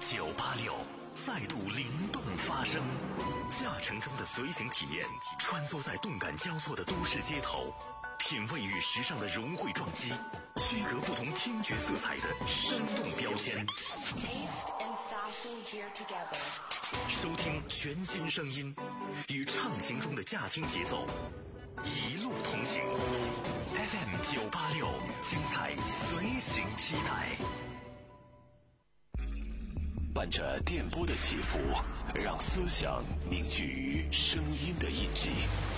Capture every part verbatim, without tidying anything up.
九八六再度灵动发声，驾乘中的随行体验，穿梭在动感交错的都市街头，品味与时尚的融汇撞击，区隔不同听觉色彩的生动标签。收听全新声音，与畅行中的驾听节奏，一路同行。F M 九八六，精彩随行期待。 伴着电波的起伏，让思想凝聚于声音的印记，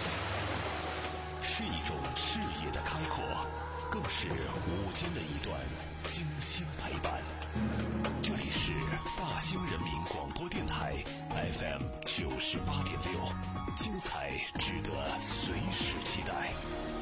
是一种视野的开阔，更是午间的一段精心陪伴。这里是大兴人民广播电台 F M 九十八点六，精彩值得随时期待。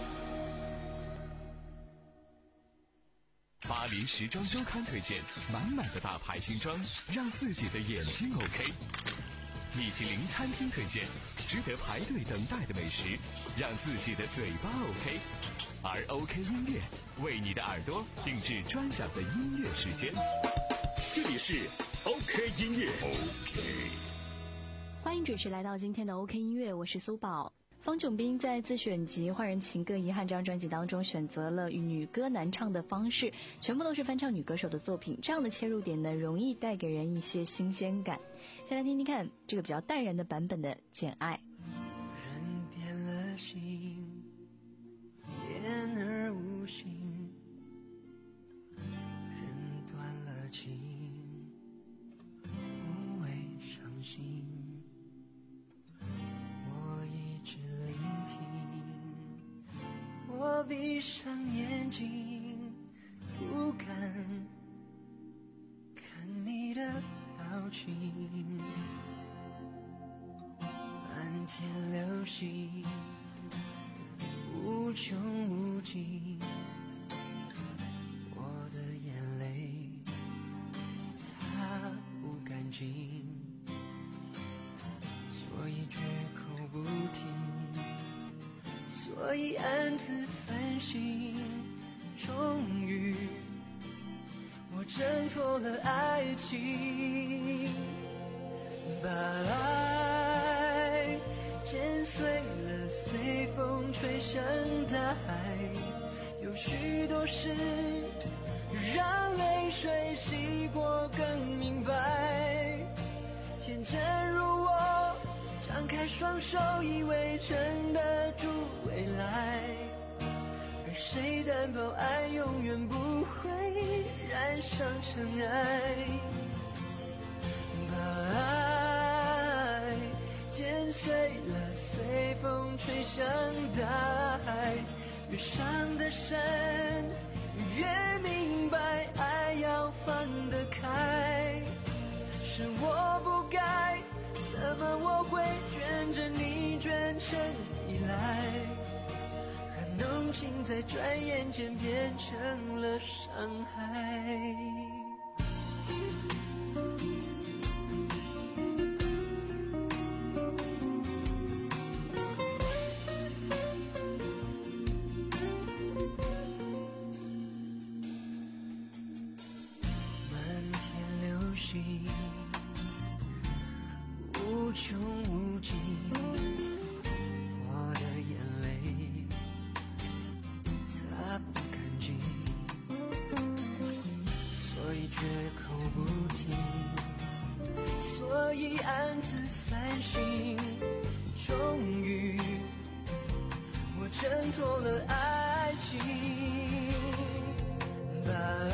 巴黎时装周刊推荐满满的大牌新装，让自己的眼睛 OK。米其林餐厅推荐值得排队等待的美食，让自己的嘴巴 OK。而 OK 音乐为你的耳朵定制专享的音乐时间。这里是 OK 音乐 OK。 欢迎准时来到今天的 OK 音乐，我是苏宝。方炯斌在自选集《换人情歌遗憾》这张专辑当中选择了与女歌男唱的方式，全部都是翻唱女歌手的作品，这样的切入点呢，容易带给人一些新鲜感。先来听听看这个比较淡然的版本的《简爱》。 人变了心，言而无信，人断了情，无谓伤心。我闭上眼睛，不敢看你的表情。漫天流星，无穷无尽，我的眼泪擦不干净，所以绝口不提，所以暗自反省，终于我挣脱了爱情，把爱剪碎了，随风吹向大海。有许多事让泪水洗过更明白，天真如我张开双手，以为撑得住未来，而谁担保爱永远不会染上尘埃？把爱剪碎了，随风吹向大海，越伤得深，越明白爱要放得开。是我不该，怎么我会卷着你卷成依赖，让浓情在转眼间变成了伤害。漫天流星，无穷无尽，我的眼泪擦不干净，所以绝口不提，所以暗自反省，终于我挣脱了爱情，把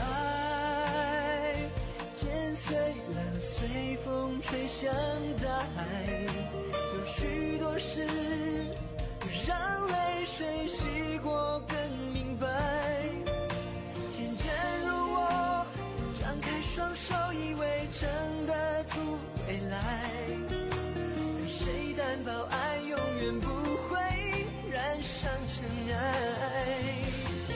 爱剪碎了，随风吹向大海。有许多事让泪水洗过更明白，天真如我张开双手，以为撑得住未来，可谁担保爱永远不会染上尘埃？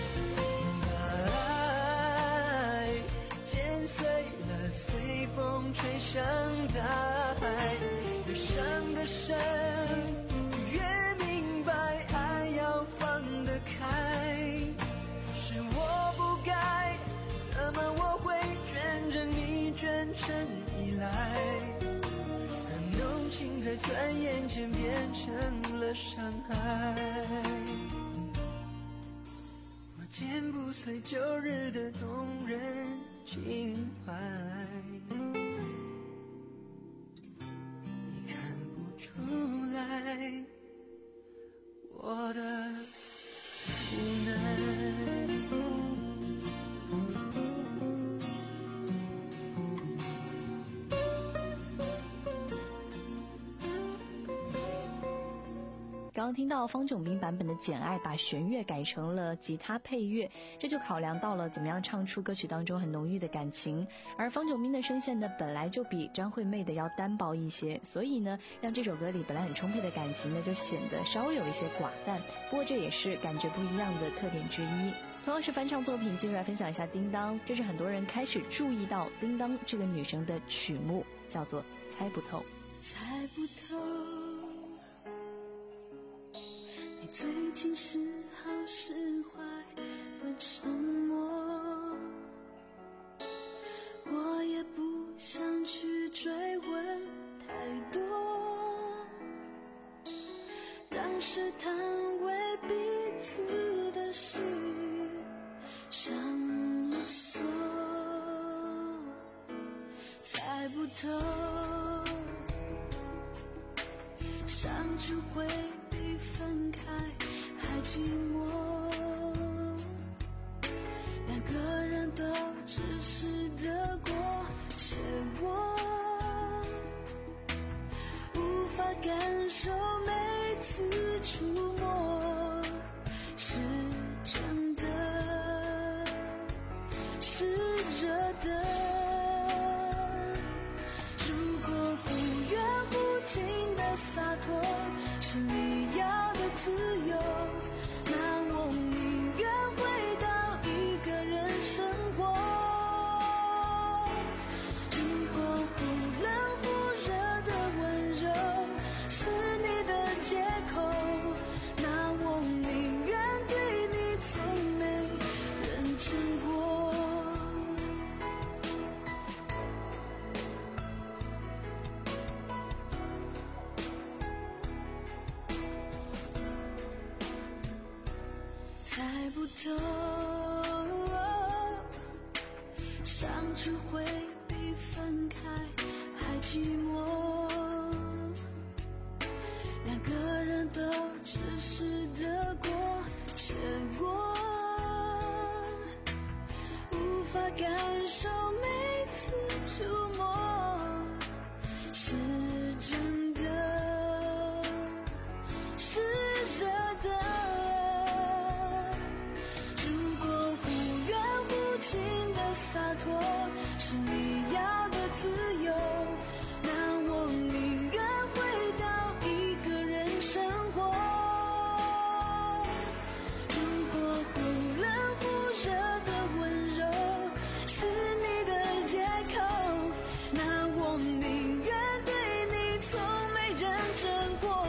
随风吹向大海，越伤得深，越明白爱要放得开。是我不该，怎么我会卷着你卷成依转眼间变成了伤害。我剪不碎旧日的动人情怀，你看不出来我的无奈。 刚刚听到方炯斌版本的《简爱》，把弦乐改成了吉他配乐，这就考量到了怎么样唱出歌曲当中很浓郁的感情。而方炯斌的声线呢，本来就比张惠妹的要单薄一些，所以呢，让这首歌里本来很充沛的感情呢，就显得稍微有一些寡淡。不过这也是感觉不一样的特点之一。同样是翻唱作品，接着来分享一下《叮当》，这是很多人开始注意到叮当这个女生的曲目，叫做《猜不透》。 猜不透你最近是好是坏的沉默，我也不想去追问太多，让试探为彼此的心上了锁。猜不透相处会比分开还寂寞，两个人都只是得过且过，无法感受每次触摸是真的，是热的。如果忽远忽近的洒脱是你要的自由，那我宁愿回到一个人生活。如果忽冷忽热的温柔是你的借口，那我宁愿对你从没认真过。猜不透相处会比分开还寂寞，两个人都只是得过且过，无法感受每次触摸是真的，是热的。洒脱是你要的自由，那我宁愿回到一个人生活。如果忽冷忽热的温柔是你的借口，那我宁愿对你从没认真过。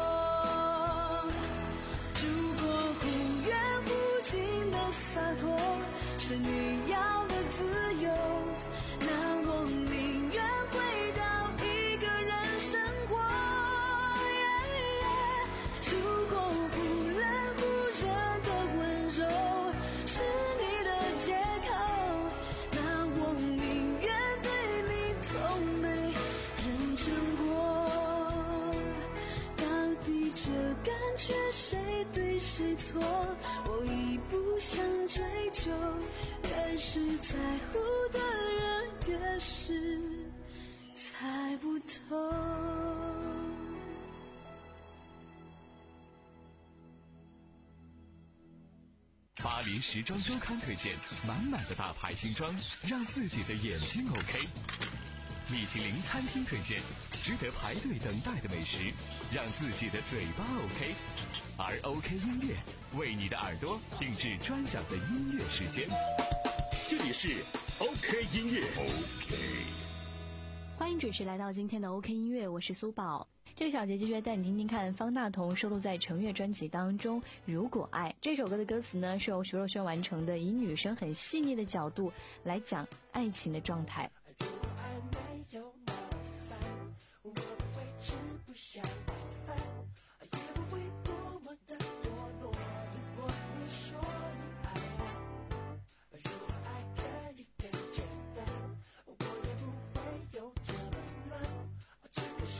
如果忽远忽近的洒脱是你要的自由，那我宁愿回到一个人生活。yeah, yeah 如果忽冷忽热的温柔是你的借口，那我宁愿对你从没认真过。到底这感觉谁对谁错，我已不想追究，越是在乎的人越是猜不透。 巴黎时装周刊推荐满满的大牌新装，让自己的眼睛 OK。米其林餐厅推荐值得排队等待的美食，让自己的嘴巴 OK。而 OK 音乐为你的耳朵定制专享的音乐时间。 这里是 OK 音乐 OK。 欢迎准时来到今天的 OK 音乐，我是苏宝。这个小节继续带你听听看方大同收录在程乐专辑当中《如果爱》这首歌的歌词呢，是由徐若瑄完成的，以女生很细腻的角度来讲爱情的状态。 如果爱没有那么烦，我不会吃不下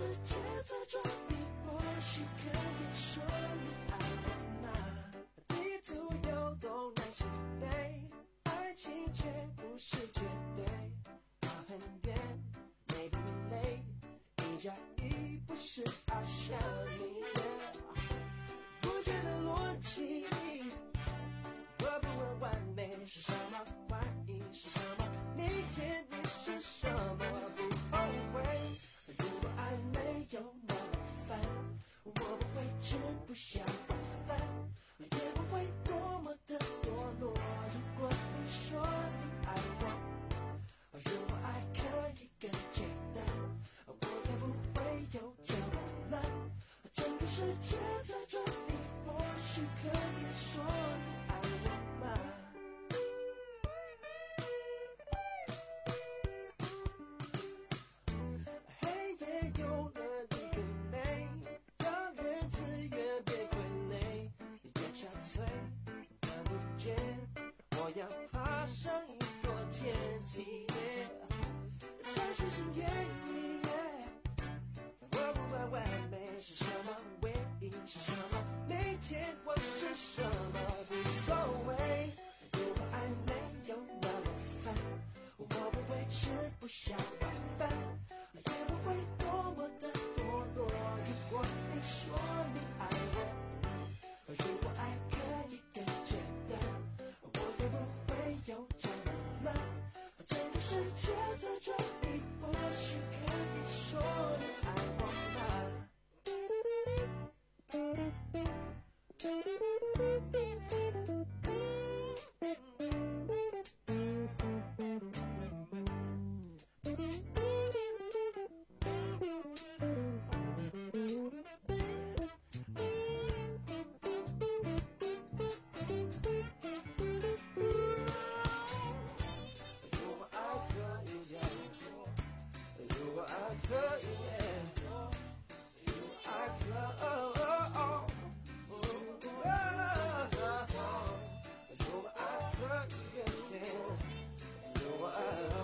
世界在转，你或许可以说你爱我吗？地图有东南西北，爱情却不是绝对，跑很远累不累，一加一不是爱上你的肤浅的逻辑，我不问完美是什么，怀疑是什么，明天你是什么，不后悔。如果爱没有那么烦，我不会吃不下晚饭，也不会多么的堕落。如果你说你爱我，如果爱可以更简单，我也不会有这么乱。整个世界在转，你或许可以说你爱我吗？黑夜有了你更美，让日子越别傀儡，越憔悴看不见，我要爬上一座天梯，让星星给你。我不管完美是什么，唯一是什么，明天我是什么，无所谓。如果爱没有那么烦，我不会吃不下晚饭，也不会多么的堕落。如果你说你爱我，如果爱可以更简单，我也不会有这么乱。整个世界在转，你或许可以说你爱我吗？如果爱可以，如果爱可以，如果爱可以，如果爱可以，如果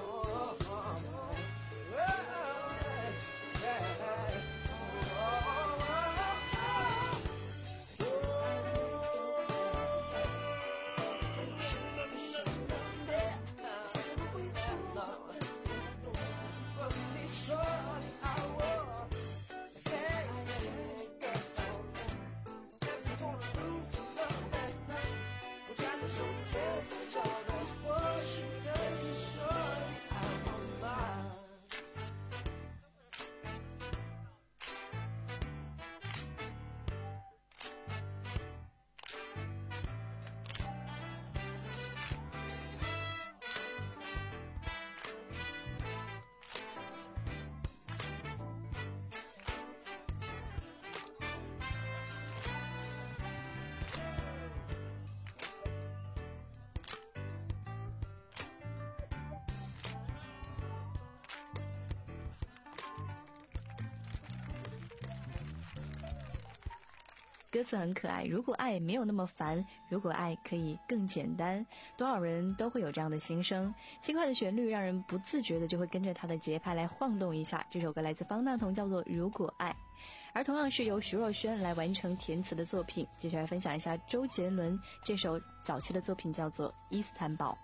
你说你爱我，我站在世界在转，或许可以说你爱我吗？ 歌词很可爱，如果爱没有那么烦，如果爱可以更简单，多少人都会有这样的心声。轻快的旋律让人不自觉的就会跟着它的节拍来晃动一下。这首歌来自方大同，叫做如果爱。而同样是由徐若瑄来完成填词的作品，接下来分享一下周杰伦这首早期的作品，叫做《伊斯坦堡》。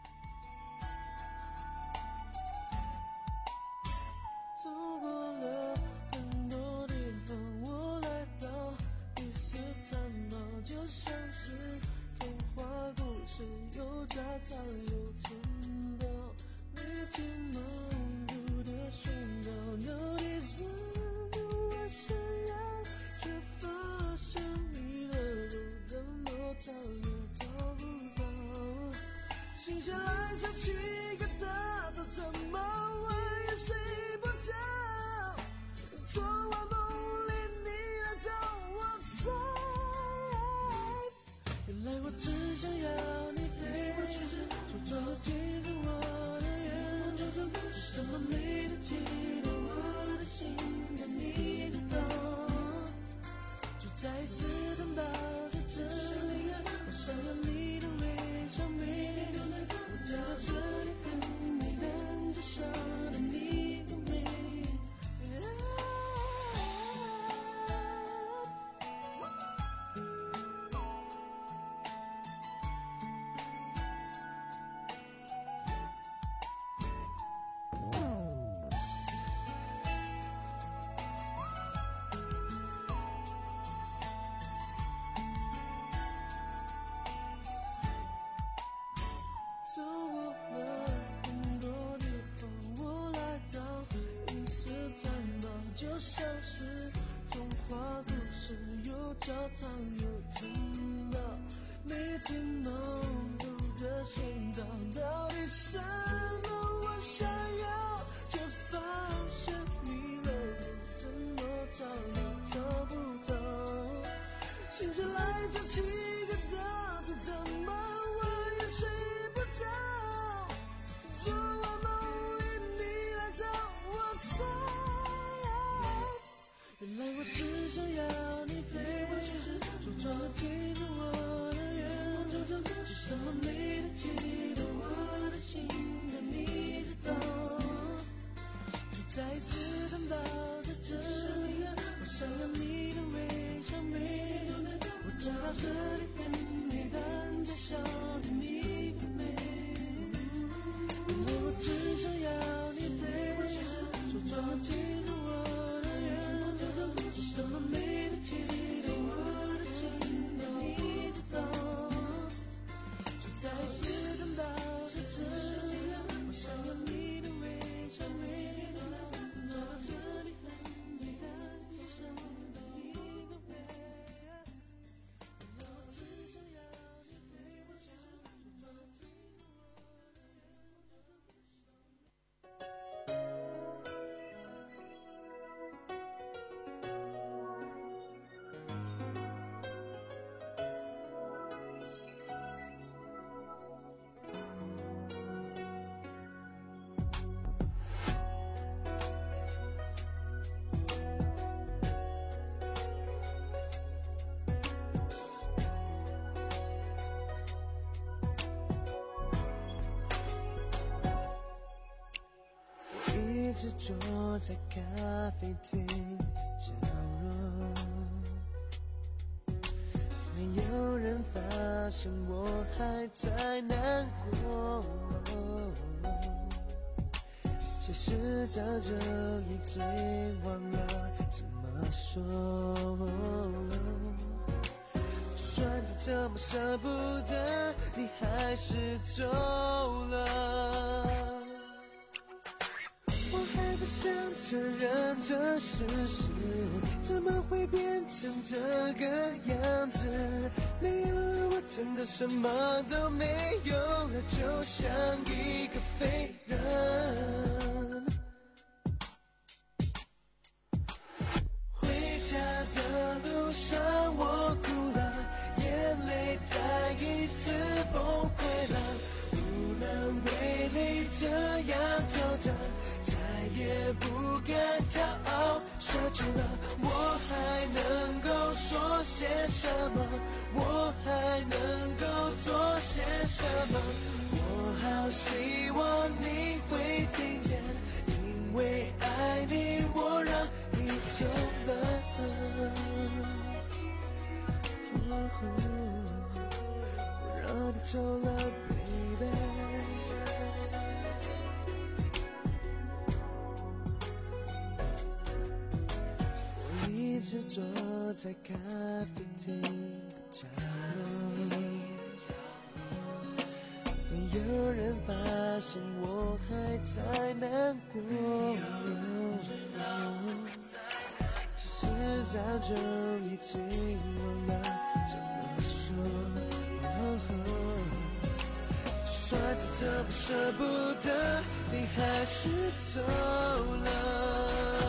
走过了很多地方，我来到伊斯坦堡，就像是童话故事，有教堂有城堡，每天忙碌的寻找有地上的我想要，却发现迷了路，怎么找也找不到，心血来潮起个大早，怎么问也睡不着，昨晚梦里你来找我猜，原来我只想要你陪我去吃，说说记着我的愿，这么美的记得我的心，但你知道，就在此等到在这里，我想要你的微笑，每天我就到这里等你，等着想着你的美。 像是童话故事，有教堂有城堡，每天忙碌的寻找到底什么我想要，却发现迷了路，怎么找也找不到。醒起来这几个大字，怎么我也睡不着。昨晚梦里你来找我猜，原来我只想要你陪我，其实说穿了记住我的愿望，就这么什么没得记得我的心，但你知道，就再一次等到在这里，我想要你的微笑，每天都在我站到这里跟你单着笑的你的美，原来我只想要你陪我，其实说穿了记住我的愿望，就这么什么没得记得我的心，但你知道，就再一次等到在这里，我想要你的微笑，每天都在我站到这里跟你单着笑的你的美，原来我只想要你陪我，其实说穿了记住我的愿望，就这么一直坐在咖啡厅的角落，没有人发现我还在难过，其实早就已经忘了怎么说，就算再怎么舍不得，你还是走了，我还不想承认这事实，怎么会变成这个样子？没有了我真的什么都没有了，就像一个废人。回家的路上我哭了，眼泪再一次崩溃了，不能为你这样挑战，再也不敢骄傲奢求了，我还能够说些什么？我还能够做些什么？我好希望你会听见，因为爱你我让你走了，我让你走了 baby。一直坐在咖啡厅的角落，没有人发现我还在难过，其实早就已经忘了怎么说，就算再怎么舍不得，你还是走了，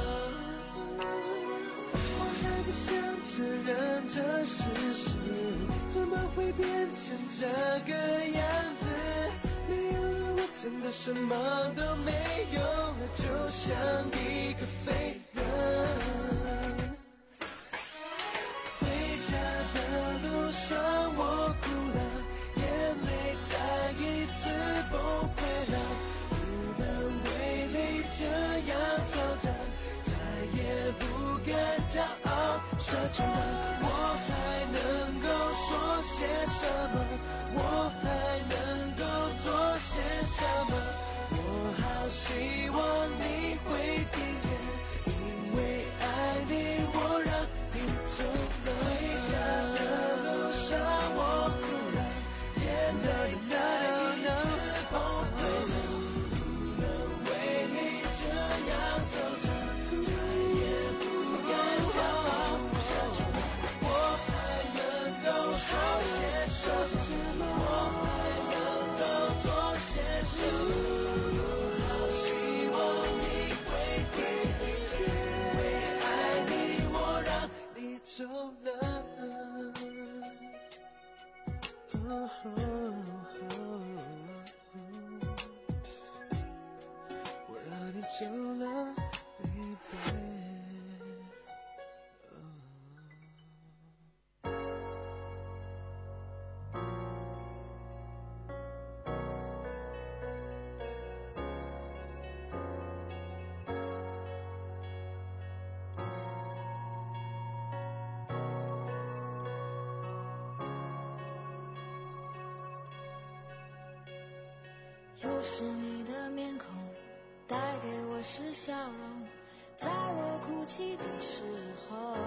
不想承认这事实，怎么会变成这个样子？没有了我真的什么都没有了，就像一个废人。回家的路上我哭了，眼泪再一次崩溃了，不能为你这样挑战，再也不敢骄傲奢求了，我还能够说些什么？我还能够做些什么？我好希望你会听见，因为爱你我让你走了，回家的路上我哭了，眼泪再一次崩溃了，不能为你这样挑战，再也不久了 baby。 又是你的面孔带给我是笑容，在我哭泣的时候，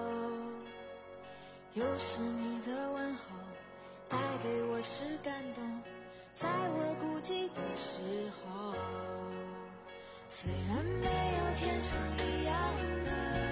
又是你的问候带给我是感动，在我孤寂的时候。虽然没有天生一样的，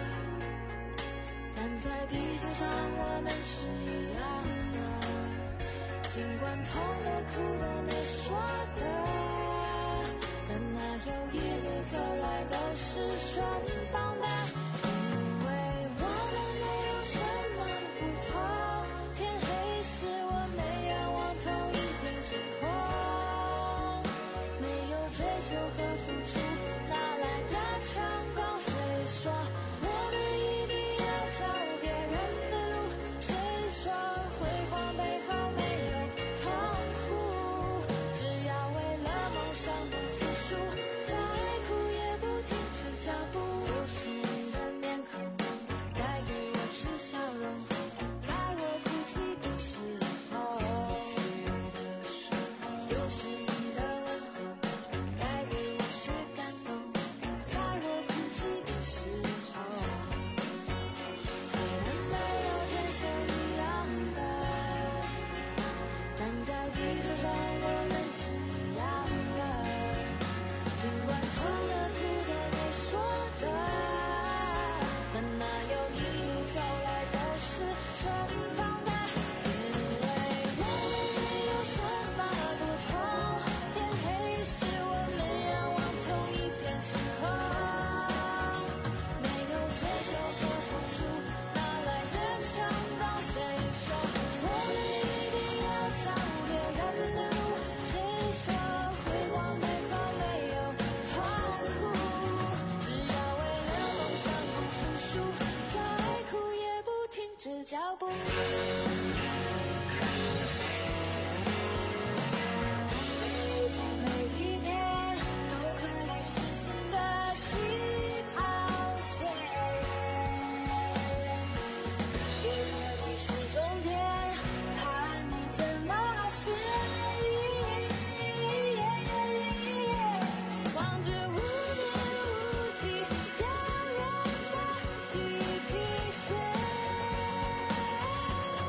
但在地球上我们是一样的，尽管痛的哭的没说的，但那有一路走来都是顺风的。因为我们没有什么不同，天黑时我们仰望同一片星空，没有追求和付出哪来的成功，谁说我们一定要走别人的路，谁说辉煌背后没有痛苦，只要为了梦想不服输，再苦也不停止脚步。又是你的面孔带给我是笑容，在我哭泣的时候，又是你的问候带给我是感动，在我哭泣的时候。虽然没有天生一样的，但在地球上我们是一样的，尽管痛的哭的没说的，但那有一路走来都是顺风的。因为我们没有什么不同，天黑时我们仰望同一片星空，没有追求和付出哪来的成功，谁说我们一定要走别人的路，谁说辉煌背后没有痛苦，只要为了梦想不服输，再苦也不停止脚步。每一天每一年都可以是新的起跑线，也可以是终点，看你怎么选。望着无边无际遥远的地平线，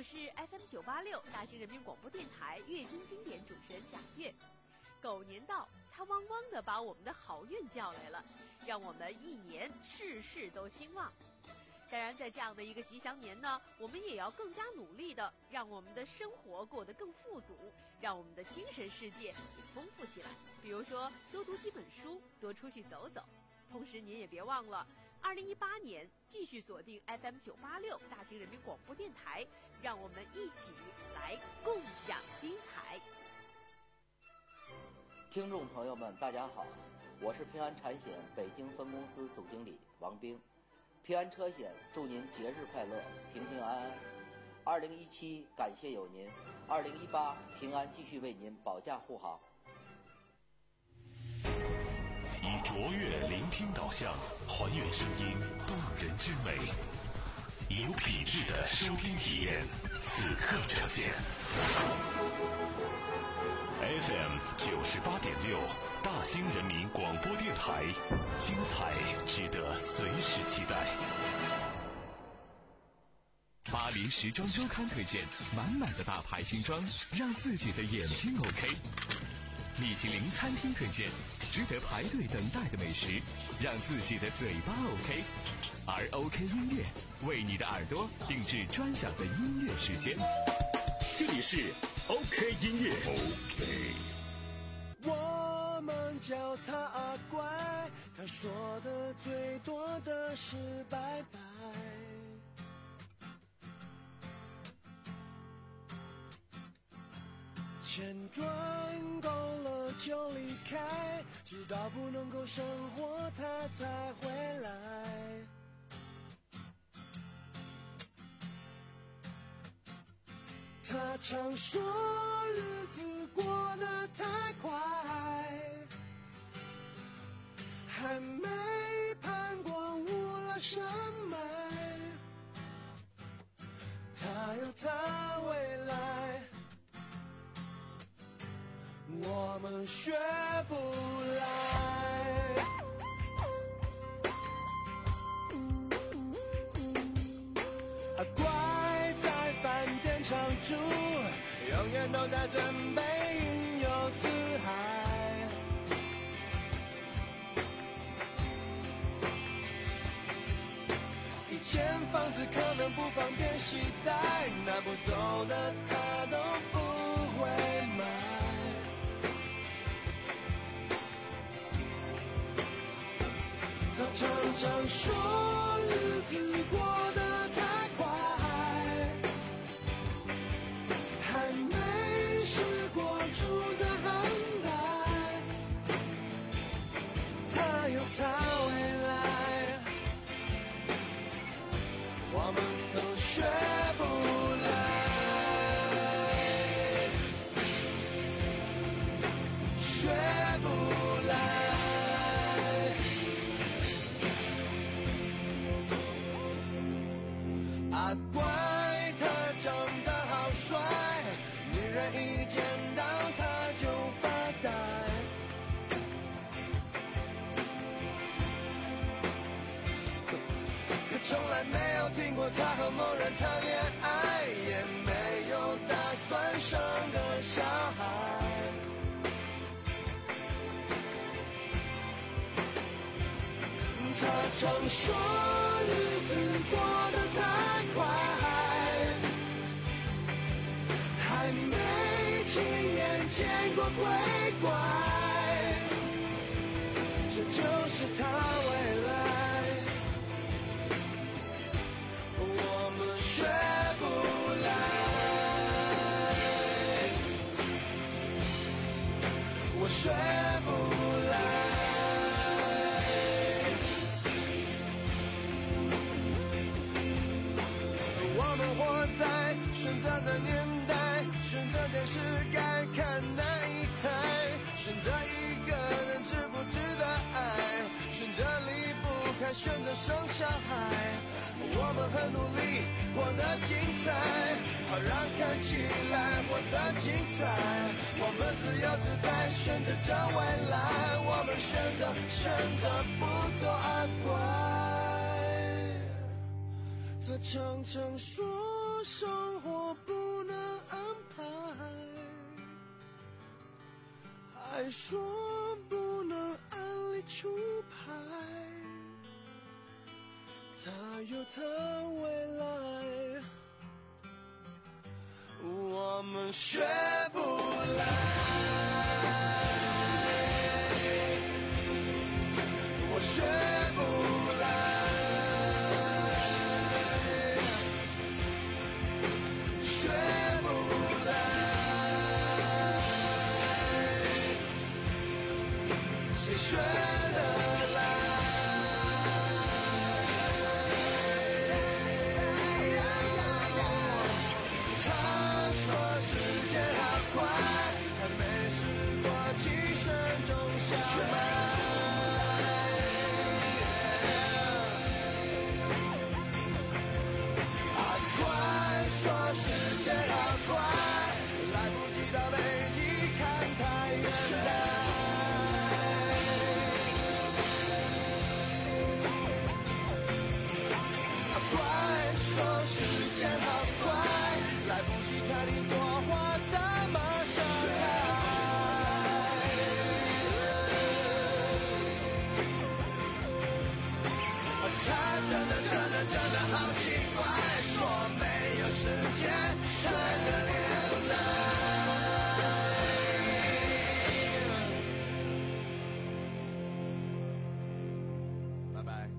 我是 F M 九八六大兴人民广播电台月经经典主持人贾月。狗年到，它汪汪地把我们的好运叫来了，让我们一年事事都兴旺。当然，在这样的一个吉祥年呢，我们也要更加努力的让我们的生活过得更富足，让我们的精神世界也丰富起来。比如说，多读几本书，多出去走走。同时，您也别忘了，二零一八年继续锁定 F M 九八六大兴人民广播电台，让我们一起来共享精彩。 听众朋友们，大家好，我是平安产险北京分公司总经理王兵。平安车险祝您节日快乐，平平安安。二零一七感谢有您，二零一八平安继续为您保驾护航。 以卓越聆听导向，还原声音动人之美，以有品质的收听体验，此刻呈现。F M 九十八点六，大兴人民广播电台，精彩值得随时期待。 巴黎时装周刊推荐满满的大牌新装，让自己的眼睛 OK。米其林餐厅推荐值得排队等待的美食，让自己的嘴巴 OK。而 OK 音乐为你的耳朵定制专享的音乐时间。这里是 OK 音乐。 OK， 我们叫他阿乖，他说的最多的是拜拜。钱赚够了就离开，直到不能够生活他才回来。他常说日子过得太快，还没盼光无了山脉。他有他未来，我们学不来。啊，乖在饭店常住，永远都在准备云游四海。以前房子可能不方便携带，拿不走的他都不会买。他常常说日子过得太快，还没试过住在寒带。他有他未来，我们都学不来，学不来。阿乖，他长得好帅，女人一见到他就发呆。可从来没有听过他和某人谈恋爱，也没有打算生个小孩。他常说日子过得太快，还没亲眼见过鬼怪。这就是他未来，我们学不来，我学不来。我们活在选择的年代，选择电视该看哪一台，选择一个人值不值得爱，选择离不开，选择生小孩。我们很努力活得精彩，好让看起来活得精彩。我们自由自在选择着未来，我们选择选择不做阿乖。他常常说生活还说不能按理出牌，他有他未来，我们学不来，我学不来，学不来，谁学得来？他说时间好快，还没试过起身种小麦。啊，快说时间好快，来不及到北极看太阳来。快说时间好快，来不及看你朵花的马上开。他真的真的真的好奇怪，说没有时间谈个恋爱。拜拜。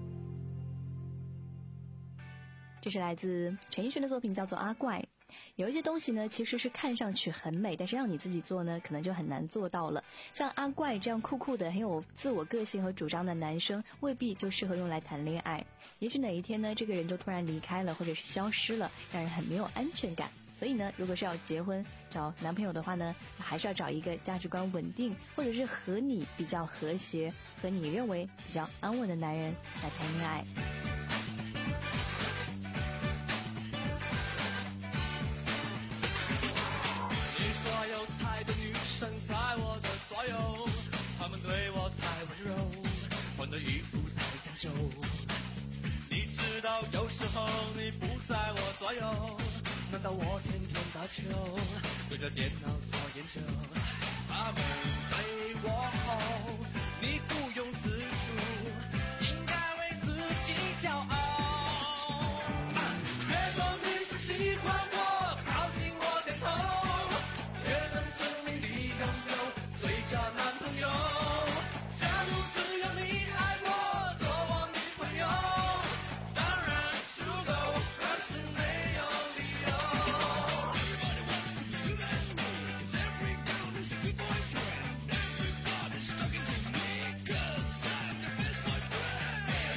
这是来自陈奕迅的作品，叫做《阿怪》。有一些东西呢，其实是看上去很美，但是让你自己做呢，可能就很难做到了。像阿怪这样酷酷的、很有自我个性和主张的男生，未必就适合用来谈恋爱。也许哪一天呢，这个人就突然离开了，或者是消失了，让人很没有安全感。所以呢，如果是要结婚找男朋友的话呢，还是要找一个价值观稳定，或者是和你比较和谐、和你认为比较安稳的男人来谈恋爱。 在我的左右，他们对我太温柔，换的衣服太讲究。你知道有时候你不在我左右，难道我天天打球，对着电脑做研究？他们对我好，你不用自述，应该为自己骄傲。越多女生喜欢我，靠近我点头，越能证明你拥有最佳男朋友。假如只有你爱我，做我女朋友，当然足够，可是没有理由。Everybody wants to do that to me, 'cause every girl is a good boyfriend. Everybody's talking to me, 'cause I'm the best boyfriend.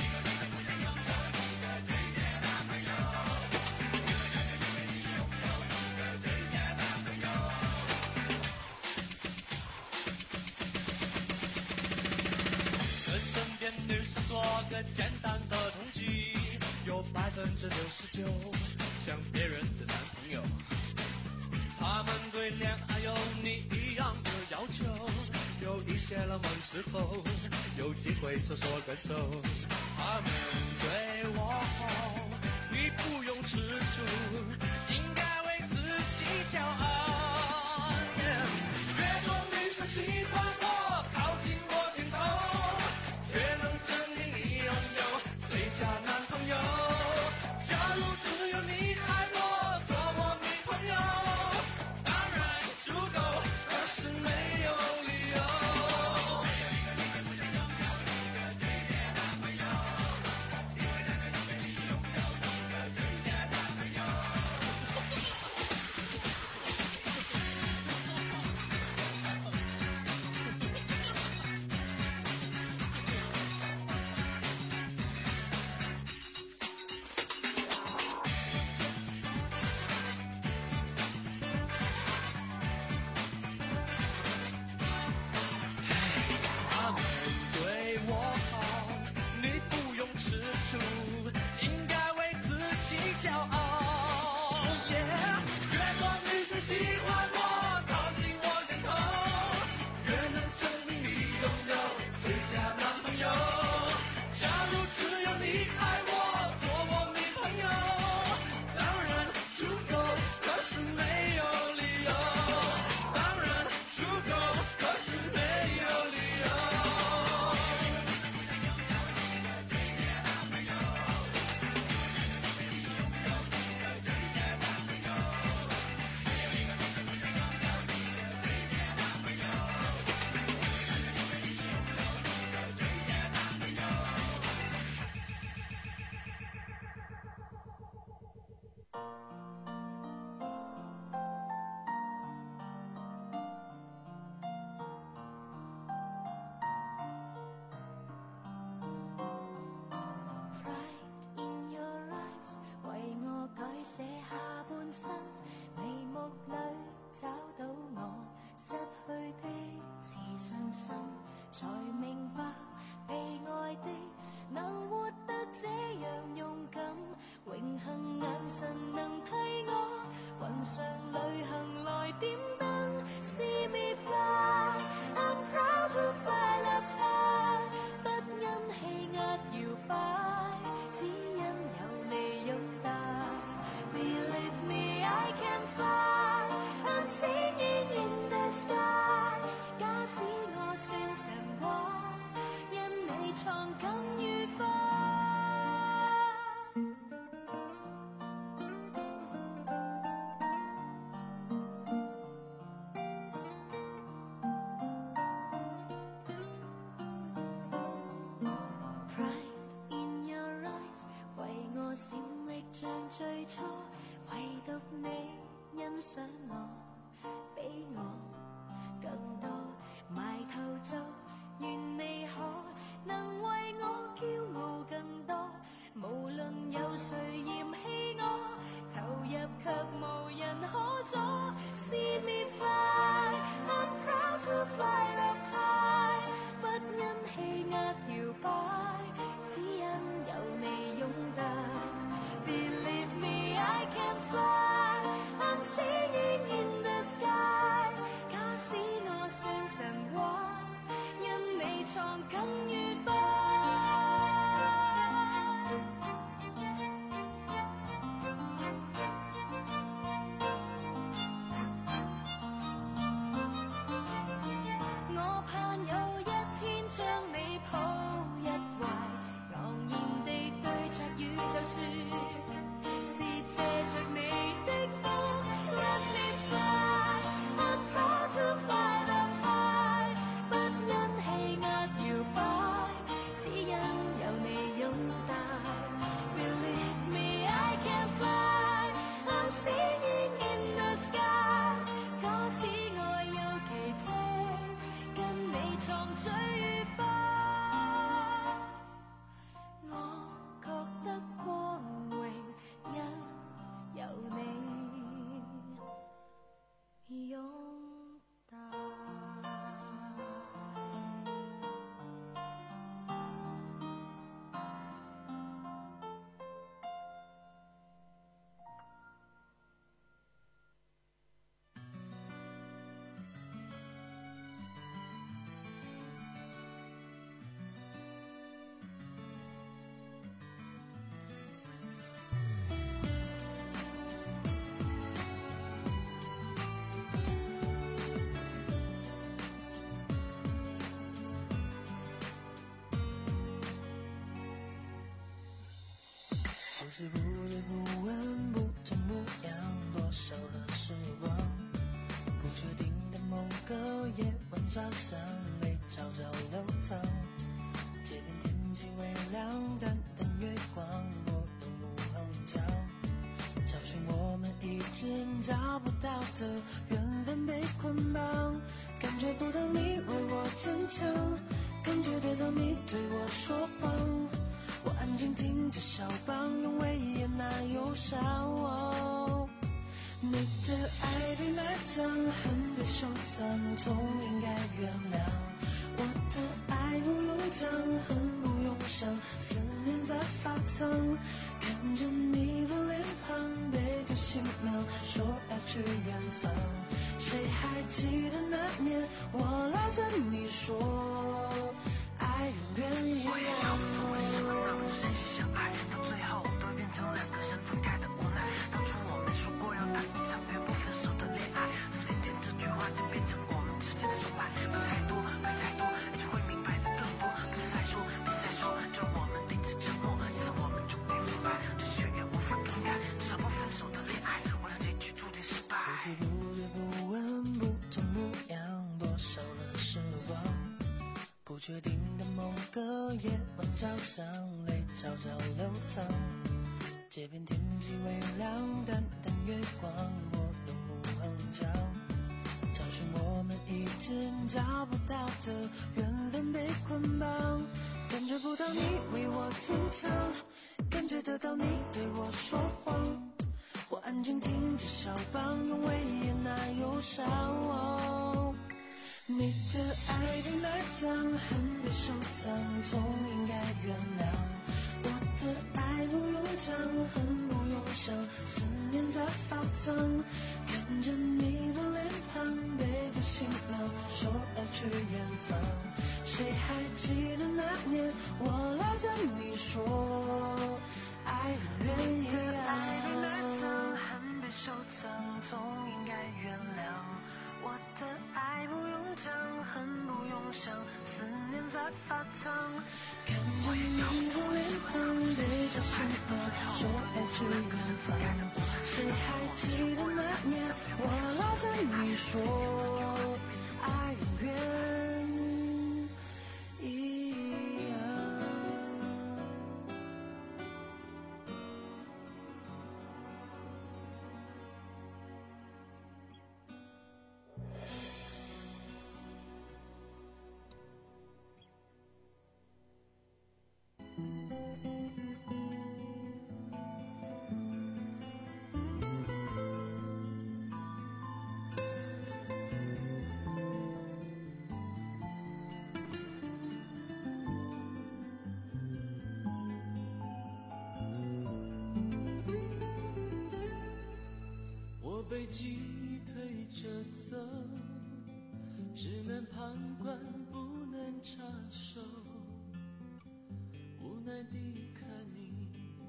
跟身边女生做个简单的统计，有百分之六十九像别人的男朋友。他们对恋爱有你一样的要求，有一些浪漫时候有机会说说感受。他们对我好，你不用吃醋，应该为自己骄傲。越多女生喜欢我，靠近我肩头，越能证明你拥有最佳男朋友。假如只有你爱我，做我女朋友，当然足够，可是没有理由。 眉目里找到我失去的自信心，才明白被愛的能活得這樣勇敢，榮幸眼神能替我雲上旅行來點燈。See me fly, I'm proud to fly up high， 不因氣壓搖擺，只因有你擁戴。Believe me, I can fly, I'm singing in the sky。 假使我算神話，因你創更愉快。最初唯獨你欣賞我，比我更多，埋頭做，願你可能為我驕傲更多。無論有誰嫌棄我，投入卻無人可阻。See me fly, I'm proud to fly up high， 不因氣壓搖擺，只因有你擁戴。Believe me, I can fly, I'm singing in the sky。 假使我算神話，因你創更愉快。我盼有一天將你抱一懷，昂然地對着宇宙說，借着你的風 Let me fly, I'm proud to fly up high， 不因氣壓搖擺，只因有你擁戴。 Believe me, I can fly, I'm singing in the sky。 假使我有奇蹟，跟你創最愉快，我覺得光榮因有你擁戴。 不是不对不问不痛不痒，多少的时光，不确定的某个夜晚早上，泪悄悄流淌，街边天气微凉，淡淡月光，我的路很长，找寻我们一直找不到的缘分被捆绑，感觉不到你为我坚强，感觉得到你对我说谎，我安静听着肖邦，用威严那忧伤。哦，你的爱被埋葬，恨被收藏，痛应该原谅。我的爱不用讲，恨不用想，思念在发烫。看着你的脸庞，背着行囊，说要去远方。谁还记得那年，我拉着你说，爱永远一样。我也搞不懂为什么让人真心相爱，到最后都变成两个人分开的无奈。当初我们说过要谈一场永不分手的恋爱，从今天这句话就变成我们之间的崇拜。不太多，不太多，你就会明白的更多。彼此再说，彼此再说，就让我们彼此沉默，直到我们终于明白，这血缘无法更改，至少不分手的恋爱，我让结局注定失败。不是不对不问，不痛不痒，多少的时光。不确定的某个夜晚早上，泪悄悄流淌，街边天气微凉，淡淡月光，我的路很长，找寻我们一直找不到的缘分被捆绑，感觉不到你为我坚强，感觉得到你对我说谎，我我安静听着肖邦用维也纳忧伤。哦，你的爱的那张很被收藏，痛应该原谅。我的爱不用讲，很不用想，思念在发烫。看着你的脸庞，背着行囊，说要去远方。谁还记得那年我拉着你说爱很远一样。爱的那张很被收藏，痛应该原谅。我的爱不用讲，很不用想，思念在发烫。看着你的脸庞，背着行囊，说要去远方。谁还记得那年我拉着你说爱远一样。 被记忆推着走，只能旁观不能插手，无奈地看你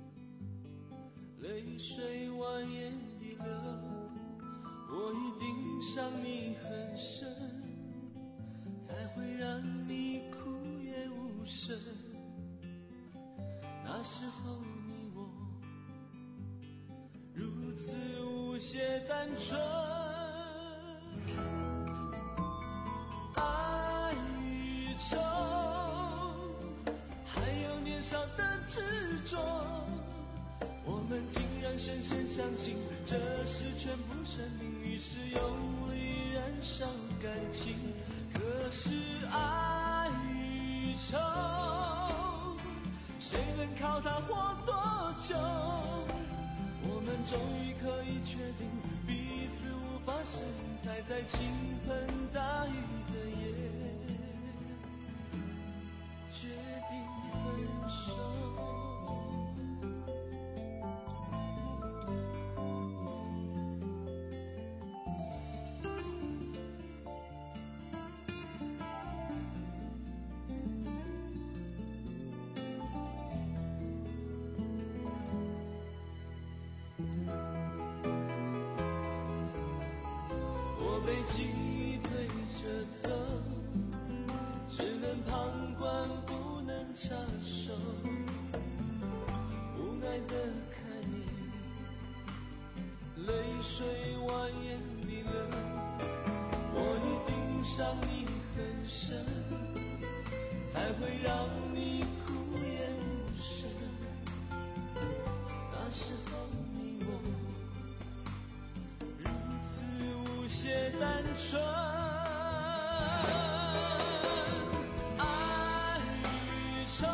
泪水蜿蜒地流，我一定伤你很深，才会让你哭也无声。那时候你我如此无邪单纯，爱与愁，还有年少的执着，我们竟然深深相信这是全部生命，于是用力燃烧感情。可是爱与愁，谁能靠它活多久？我们终于可以确定彼此无法适应，才在倾盆大雨的夜决定分手。被记忆推着走，只能旁观不能插手，无奈地看你泪水蜿蜒地流，我一定伤你很深，才会让你哭也无声。那时候你我无邪单纯，爱与愁，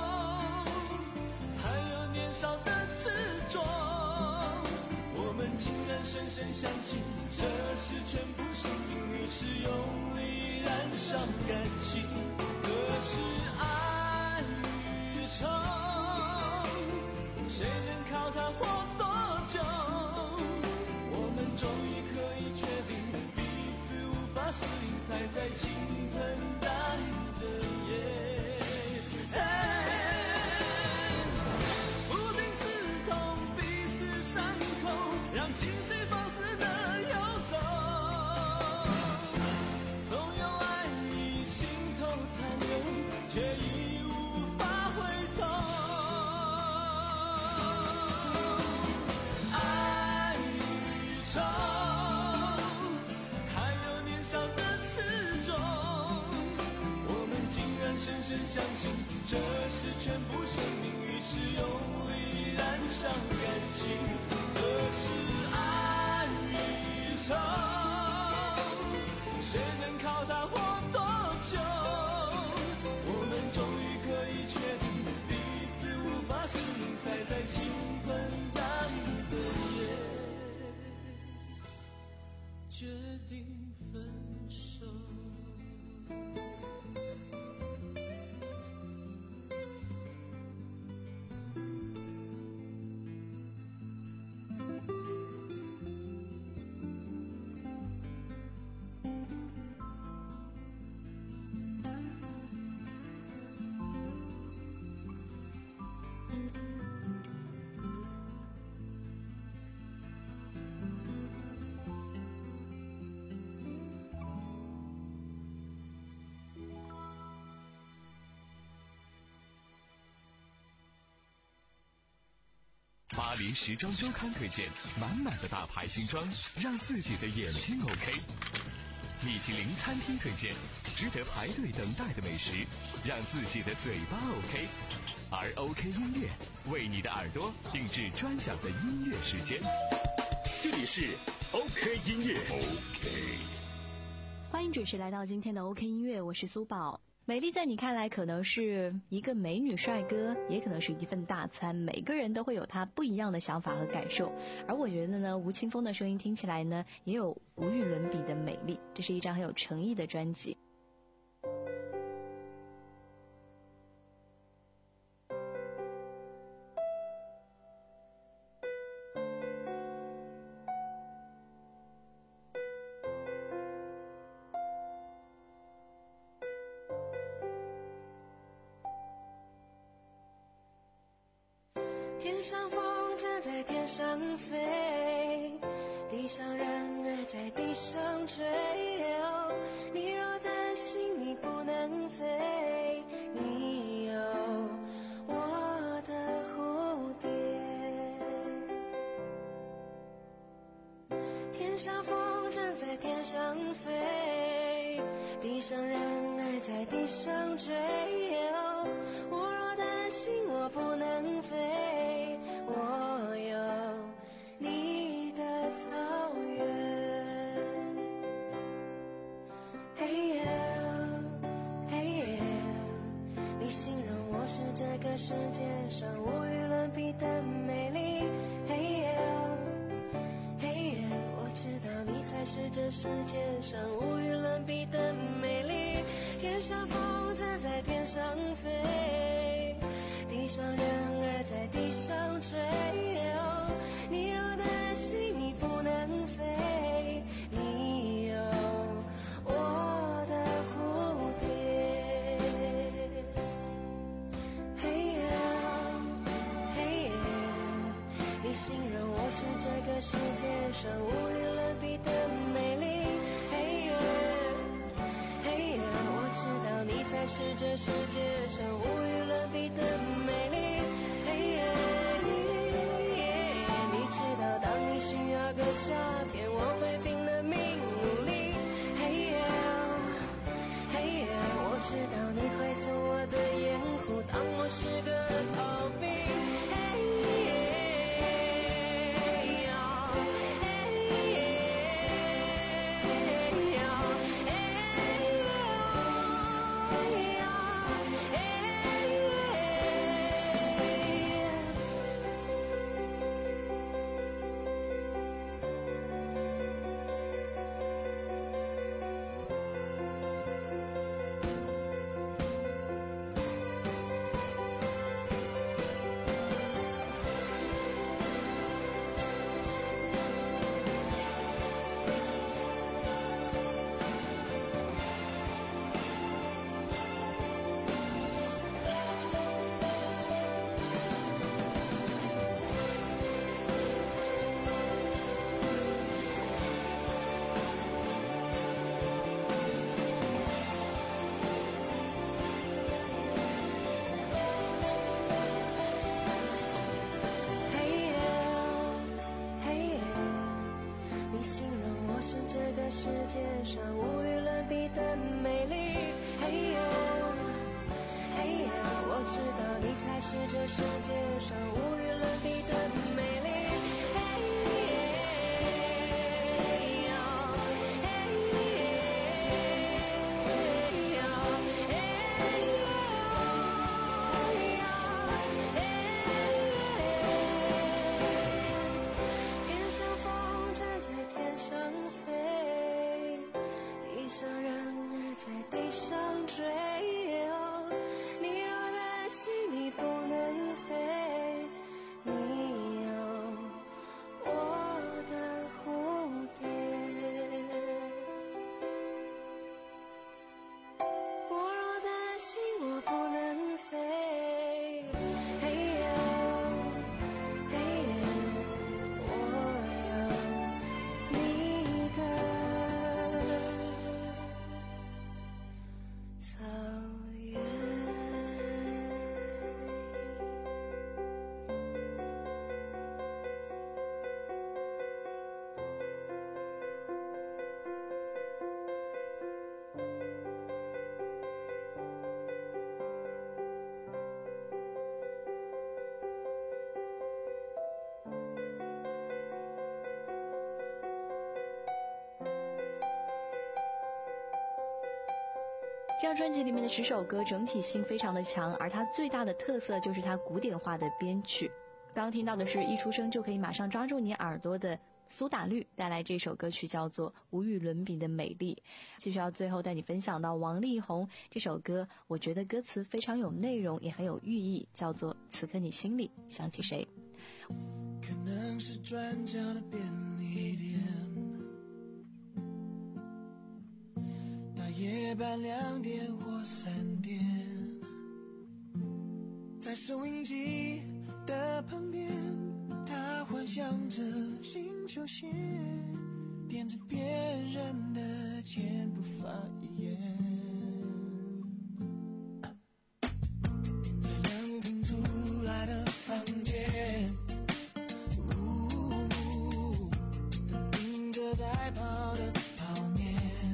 还有年少的执着，我们竟然深深相信这是全部生命，于是用力燃烧感情。可是爱与愁，谁能靠它活多久？我们终于可以确定彼此无法适应，才在倾盆大雨的夜不停刺痛彼此伤口，让情绪放肆地游走，总有爱意心头残留，却已无法回头。爱与愁，还有年少的执着，我们竟然深深相信这是全部生命，于是用力燃烧感情。可是爱与愁，谁能靠它活多久？我们终于可以确定彼此无法适应，才在倾盆大雨的夜决定分手。 巴黎时装周刊推荐满满的大牌新装，让自己的眼睛 OK。米其林餐厅推荐值得排队等待的美食，让自己的嘴巴 OK。而 OK 音乐为你的耳朵定制专享的音乐时间。 这里是 OK 音乐 OK。 欢迎准时来到今天的 OK 音乐，我是苏宝。美丽在你看来可能是一个美女帅哥，也可能是一份大餐，每个人都会有他不一样的想法和感受。而我觉得呢，吴青峰的声音听起来呢，也有无与伦比的美丽。这是一张很有诚意的专辑。 天上风筝在天上飞，地上人儿在地上追。哦，你若担心你不能飞，你有我的蝴蝶。天上风筝在天上飞，地上人儿在地上追。哦，我若担心我不能飞，我有你的草原。嘿呀嘿呀，你形容我是这个世界上无与伦比的美丽。嘿呀嘿呀，我知道你才是这世界上无与伦比的美丽。天上风筝在天上飞，地上人儿在地上追。哦，你若担心你不能飞，你有我的蝴蝶。嘿呀嘿呀，你形容我是这个世界上无与伦比的美丽。嘿呀嘿呀，我知道你才是这世界上无与伦比的美丽。嘿呀你知道当你需要个夏天，我会拼了命努力。嘿呀嘿呀，我知道你会做我的掩护，当我是个逃兵。世界上无与伦比的美丽。嘿呀嘿呀，我知道你才是这世界上无与伦比的美丽。天上风筝在天上飞， 这张专辑里面的十首歌整体性非常的强，而它最大的特色就是它古典化的编曲。刚刚听到的是一出生就可以马上抓住你耳朵的苏打绿带来这首歌曲，叫做《无与伦比的美丽》。继续要最后带你分享到王力宏这首歌，我觉得歌词非常有内容，也很有寓意，叫做《此刻你心里想起谁》。 可能是转角的便利店，大夜班两点或三点，在收音机的旁边，他幻想着新球鞋，点着别人的肩不发一言，在两瓶租来的房间，在跑的泡面，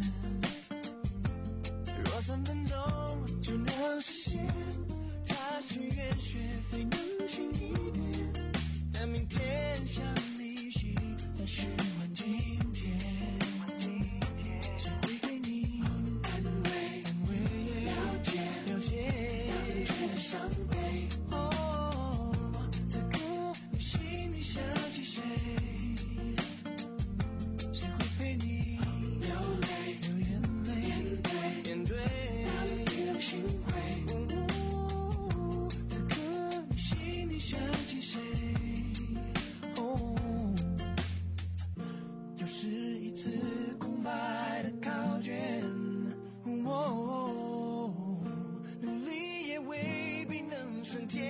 若三分钟就能实现，他许愿学费能轻一点，但明天想利息再询问今天，谁会给你安慰安慰，了解了解，让觉得伤悲。哦，此刻你心里想起谁？谁会陪你流泪流眼泪，面对面对，让你能心灰。哦，此刻你心里想起谁？哦，又是一次空白的考卷。哦，努力也未必能升天。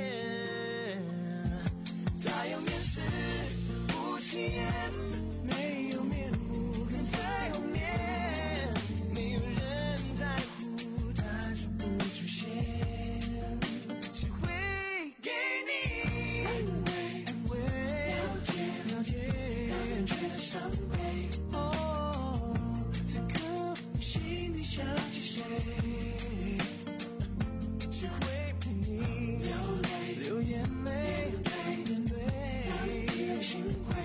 他要面试不起眼，没有面目跟在后面，没有人在乎他出不出现，谁会给你安慰安慰，了解了解，让人觉得伤悲。哦，此刻你心里想起谁？谁会陪你流泪流眼泪，面对让你能心灰。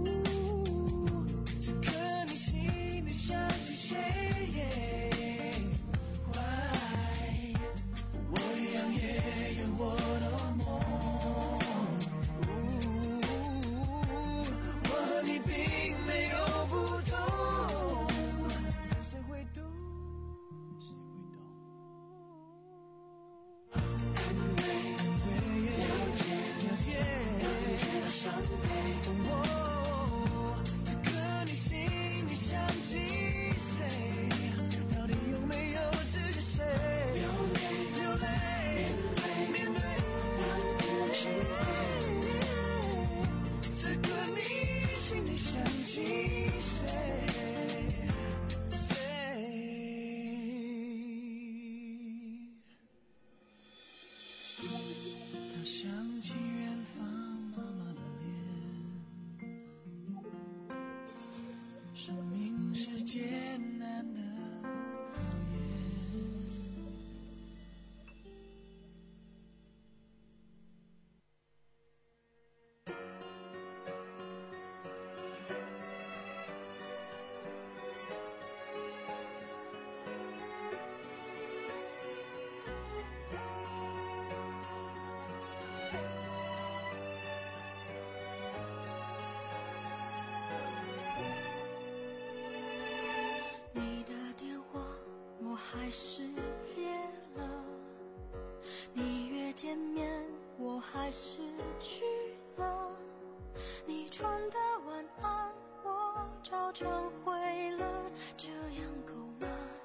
还是接了，你约见面我还是去了，你传的晚安我照常回了，这样够吗？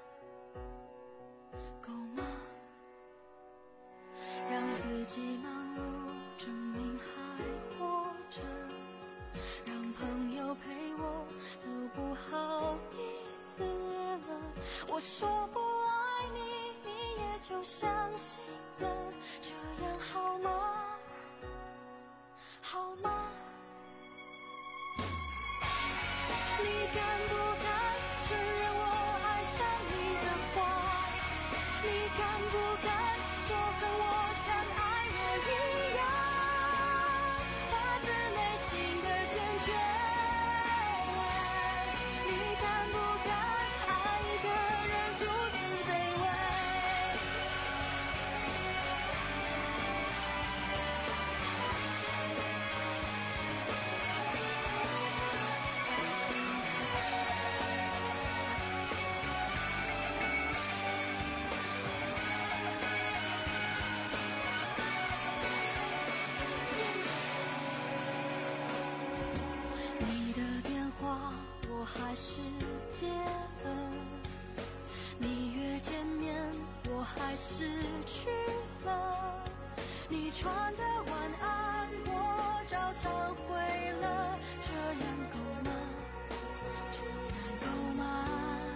够吗？让自己忙碌证明还活着，让朋友陪我都不好意思了，我说不爱你，你也就相信了，这样好吗？好吗？你敢不敢承认我爱上你的话？你敢不敢说和我像爱我一样，发自内心的坚决？你敢不敢爱一个人如此卑微？ 还是戒了，你约见面我还是去了，你传的晚安我照常回了，这样够吗？够吗？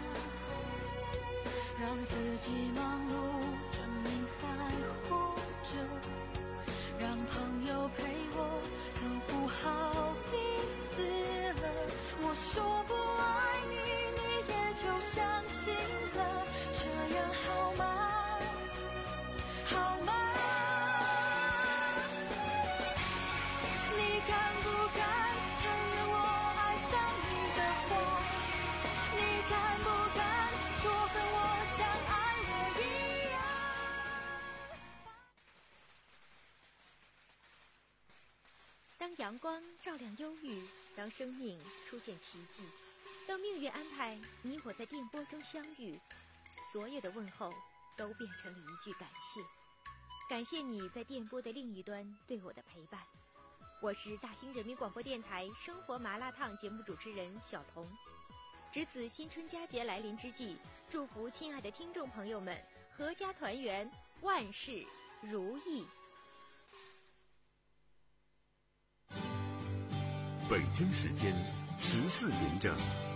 让自己忙碌证明还活着，让朋友陪我都不好意思了，我说不爱你你也就相信了，这样好吗？好吗？你敢不敢承认我爱上你的谎？你敢不敢说跟我像爱我一样？ 当阳光照亮忧郁，当生命出现奇迹，当命运安排你我在电波中相遇，所有的问候都变成了一句感谢。感谢你在电波的另一端对我的陪伴。我是大兴人民广播电台生活麻辣烫节目主持人小彤。值此新春佳节来临之际，祝福亲爱的听众朋友们阖家团圆，万事如意。 北京时间十四点整。